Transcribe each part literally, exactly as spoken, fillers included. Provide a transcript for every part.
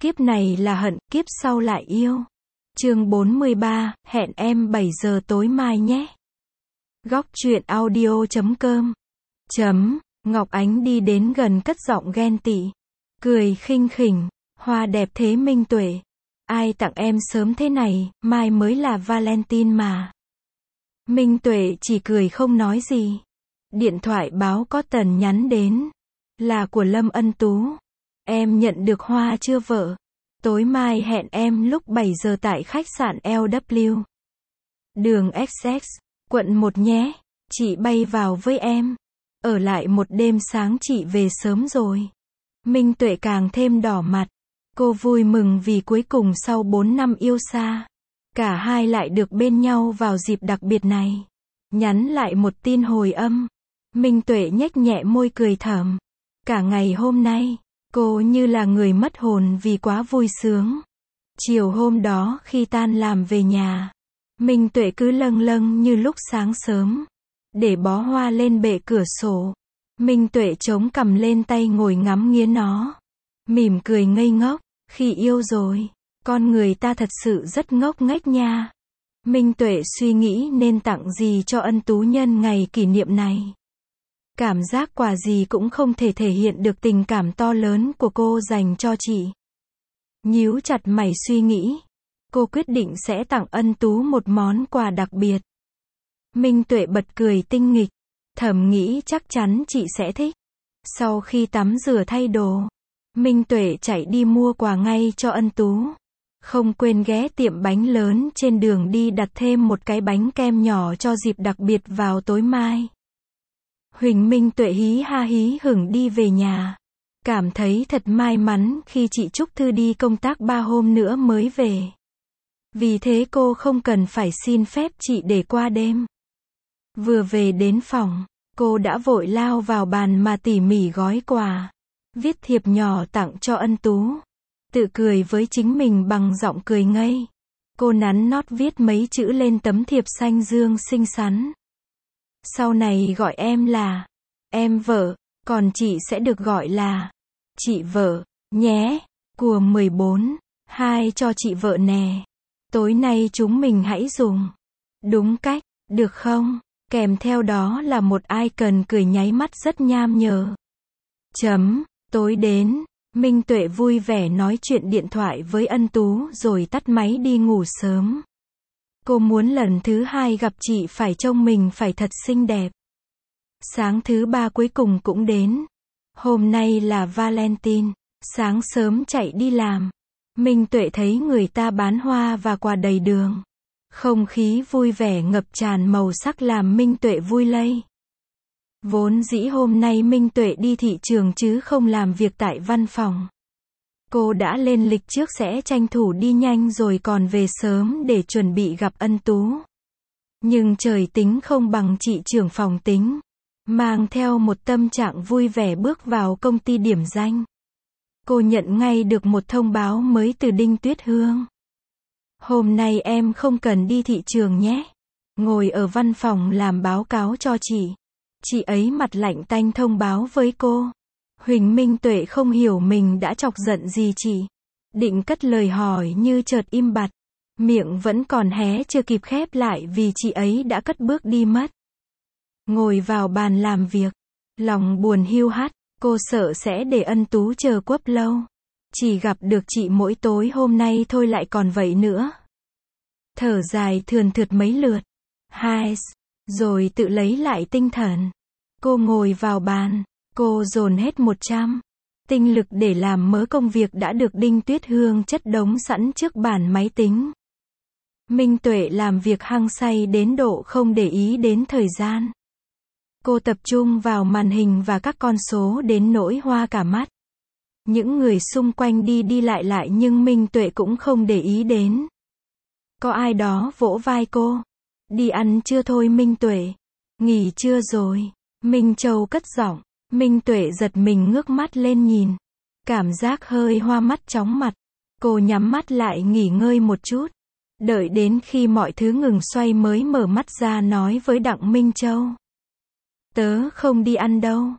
Kiếp này là hận, kiếp sau lại yêu. Chương bốn mươi ba, hẹn em bảy giờ tối mai nhé. Góc truyện audio chấm com. Chấm, Ngọc Ánh đi đến gần cất giọng ghen tị. Cười khinh khỉnh, hoa đẹp thế Minh Tuệ. Ai tặng em sớm thế này, mai mới là Valentine mà. Minh Tuệ chỉ cười không nói gì. Điện thoại báo có Tần nhắn đến. Là của Lâm Ân Tú. Em nhận được hoa chưa vợ? Tối mai hẹn em lúc bảy giờ tại khách sạn lờ vê. Đường ích ích, quận một nhé. Chị bay vào với em. Ở lại một đêm sáng chị về sớm rồi. Minh Tuệ càng thêm đỏ mặt. Cô vui mừng vì cuối cùng sau bốn năm yêu xa, cả hai lại được bên nhau vào dịp đặc biệt này. Nhắn lại một tin hồi âm. Minh Tuệ nhếch nhẹ môi cười thầm. Cả ngày hôm nay, cô như là người mất hồn vì quá vui sướng. Chiều hôm đó khi tan làm về nhà, Minh Tuệ cứ lâng lâng như lúc sáng sớm. Để bó hoa lên bệ cửa sổ. Minh Tuệ chống cằm lên tay ngồi ngắm nghía nó. Mỉm cười ngây ngốc. Khi yêu rồi, con người ta thật sự rất ngốc nghếch nha. Minh Tuệ suy nghĩ nên tặng gì cho Ân Tú nhân ngày kỷ niệm này. Cảm giác quà gì cũng không thể thể hiện được tình cảm to lớn của cô dành cho chị. Nhíu chặt mày suy nghĩ. Cô quyết định sẽ tặng Ân Tú một món quà đặc biệt. Minh Tuệ bật cười tinh nghịch. Thầm nghĩ chắc chắn chị sẽ thích. Sau khi tắm rửa thay đồ, Minh Tuệ chạy đi mua quà ngay cho Ân Tú. Không quên ghé tiệm bánh lớn trên đường đi đặt thêm một cái bánh kem nhỏ cho dịp đặc biệt vào tối mai. Huỳnh Minh Tuệ hí ha hí hửng đi về nhà. Cảm thấy thật may mắn khi chị Trúc Thư đi công tác ba hôm nữa mới về. Vì thế cô không cần phải xin phép chị để qua đêm. Vừa về đến phòng, cô đã vội lao vào bàn mà tỉ mỉ gói quà. Viết thiệp nhỏ tặng cho Ân Tú. Tự cười với chính mình bằng giọng cười ngây. Cô nắn nót viết mấy chữ lên tấm thiệp xanh dương xinh xắn. Sau này gọi em là em vợ, còn chị sẽ được gọi là chị vợ, nhé. Của mười bốn, hai cho chị vợ nè. Tối nay chúng mình hãy dùng đúng cách, được không? Kèm theo đó là một icon cười nháy mắt rất nham nhở. Chấm. Tối đến, Minh Tuệ vui vẻ nói chuyện điện thoại với Ân Tú rồi tắt máy đi ngủ sớm. Cô muốn lần thứ hai gặp chị phải trông mình phải thật xinh đẹp. Sáng thứ ba cuối cùng cũng đến. Hôm nay là Valentine. Sáng sớm chạy đi làm. Minh Tuệ thấy người ta bán hoa và quà đầy đường. Không khí vui vẻ ngập tràn màu sắc làm Minh Tuệ vui lây. Vốn dĩ hôm nay Minh Tuệ đi thị trường chứ không làm việc tại văn phòng. Cô đã lên lịch trước sẽ tranh thủ đi nhanh rồi còn về sớm để chuẩn bị gặp Ân Tú. Nhưng trời tính không bằng chị trưởng phòng tính. Mang theo một tâm trạng vui vẻ bước vào công ty điểm danh. Cô nhận ngay được một thông báo mới từ Đinh Tuyết Hương. Hôm nay em không cần đi thị trường nhé. Ngồi ở văn phòng làm báo cáo cho chị. Chị ấy mặt lạnh tanh thông báo với cô. Huỳnh Minh Tuệ không hiểu mình đã chọc giận gì chị. Định cất lời hỏi như chợt im bặt. Miệng vẫn còn hé chưa kịp khép lại vì chị ấy đã cất bước đi mất. Ngồi vào bàn làm việc. Lòng buồn hiu hắt. Cô sợ sẽ để Ân Tú chờ quấp lâu. Chỉ gặp được chị mỗi tối hôm nay thôi lại còn vậy nữa. Thở dài thườn thượt mấy lượt. Hai. Rồi tự lấy lại tinh thần. Cô ngồi vào bàn. Cô dồn hết một trăm tinh lực để làm mớ công việc đã được Đinh Tuyết Hương chất đống sẵn trước bàn máy tính. Minh Tuệ làm việc hăng say đến độ không để ý đến thời gian. Cô tập trung vào màn hình và các con số đến nỗi hoa cả mắt. Những người xung quanh đi đi lại lại nhưng Minh Tuệ cũng không để ý đến. Có ai đó vỗ vai cô. Đi ăn chưa thôi Minh Tuệ? Nghỉ chưa rồi? Minh Châu cất giọng. Minh Tuệ giật mình ngước mắt lên nhìn. Cảm giác hơi hoa mắt chóng mặt. Cô nhắm mắt lại nghỉ ngơi một chút. Đợi đến khi mọi thứ ngừng xoay mới mở mắt ra nói với Đặng Minh Châu. Tớ không đi ăn đâu.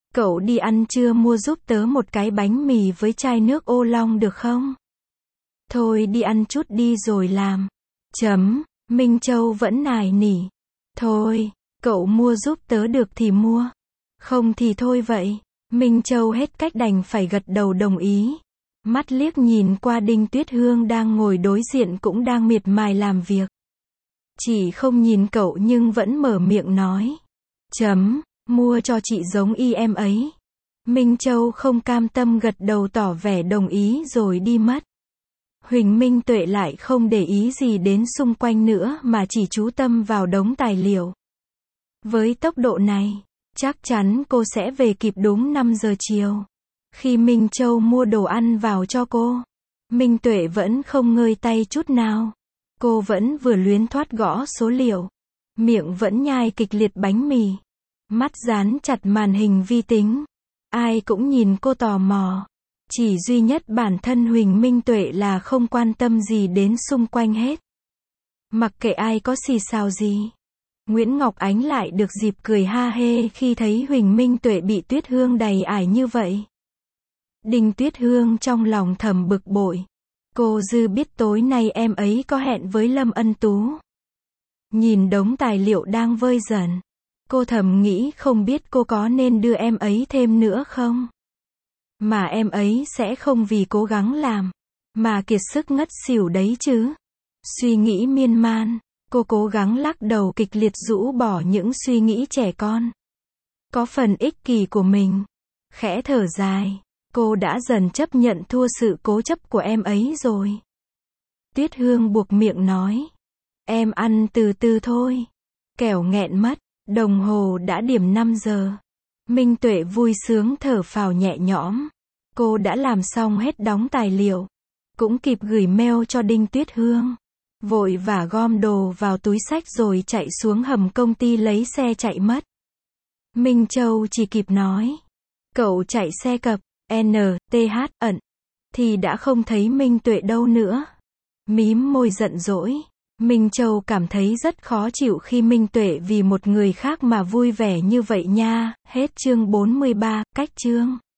Cậu đi ăn trưa mua giúp tớ một cái bánh mì với chai nước ô long được không? Thôi đi ăn chút đi rồi làm. Chấm. Minh Châu vẫn nài nỉ. Thôi, cậu mua giúp tớ được thì mua. Không thì thôi vậy. Minh Châu hết cách đành phải gật đầu đồng ý. Mắt liếc nhìn qua Đinh Tuyết Hương đang ngồi đối diện cũng đang miệt mài làm việc. Chỉ không nhìn cậu nhưng vẫn mở miệng nói. Chấm. Mua cho chị giống y em ấy. Minh Châu không cam tâm gật đầu tỏ vẻ đồng ý rồi đi mất. Huỳnh Minh Tuệ lại không để ý gì đến xung quanh nữa mà chỉ chú tâm vào đống tài liệu. Với tốc độ này, chắc chắn cô sẽ về kịp đúng năm giờ chiều. Khi Minh Châu mua đồ ăn vào cho cô, Minh Tuệ vẫn không ngơi tay chút nào. Cô vẫn vừa luyến thoát gõ số liệu, miệng vẫn nhai kịch liệt bánh mì, mắt dán chặt màn hình vi tính. Ai cũng nhìn cô tò mò. Chỉ duy nhất bản thân Huỳnh Minh Tuệ là không quan tâm gì đến xung quanh hết. Mặc kệ ai có xì xào gì. Nguyễn Ngọc Ánh lại được dịp cười ha hê khi thấy Huỳnh Minh Tuệ bị Tuyết Hương đầy ải như vậy. Đinh Tuyết Hương trong lòng thầm bực bội. Cô dư biết tối nay em ấy có hẹn với Lâm Ân Tú. Nhìn đống tài liệu đang vơi dần, cô thầm nghĩ không biết cô có nên đưa em ấy thêm nữa không? Mà em ấy sẽ không vì cố gắng làm mà kiệt sức ngất xỉu đấy chứ. Suy nghĩ miên man, cô cố gắng lắc đầu kịch liệt rũ bỏ những suy nghĩ trẻ con, có phần ích kỷ của mình. Khẽ thở dài, cô đã dần chấp nhận thua sự cố chấp của em ấy rồi. Tuyết Hương buộc miệng nói. Em ăn từ từ thôi. Kẻo nghẹn mất. Đồng hồ đã điểm năm giờ. Minh Tuệ vui sướng thở phào nhẹ nhõm. Cô đã làm xong hết đóng tài liệu. Cũng kịp gửi mail cho Đinh Tuyết Hương. Vội vã gom đồ vào túi xách rồi chạy xuống hầm công ty lấy xe chạy mất. Minh Châu chỉ kịp nói. Cậu chạy xe cập, N, T, H, ẩn. Thì đã không thấy Minh Tuệ đâu nữa. Mím môi giận dỗi. Minh Châu cảm thấy rất khó chịu khi Minh Tuệ vì một người khác mà vui vẻ như vậy nha. Hết chương bốn mươi ba, cách chương.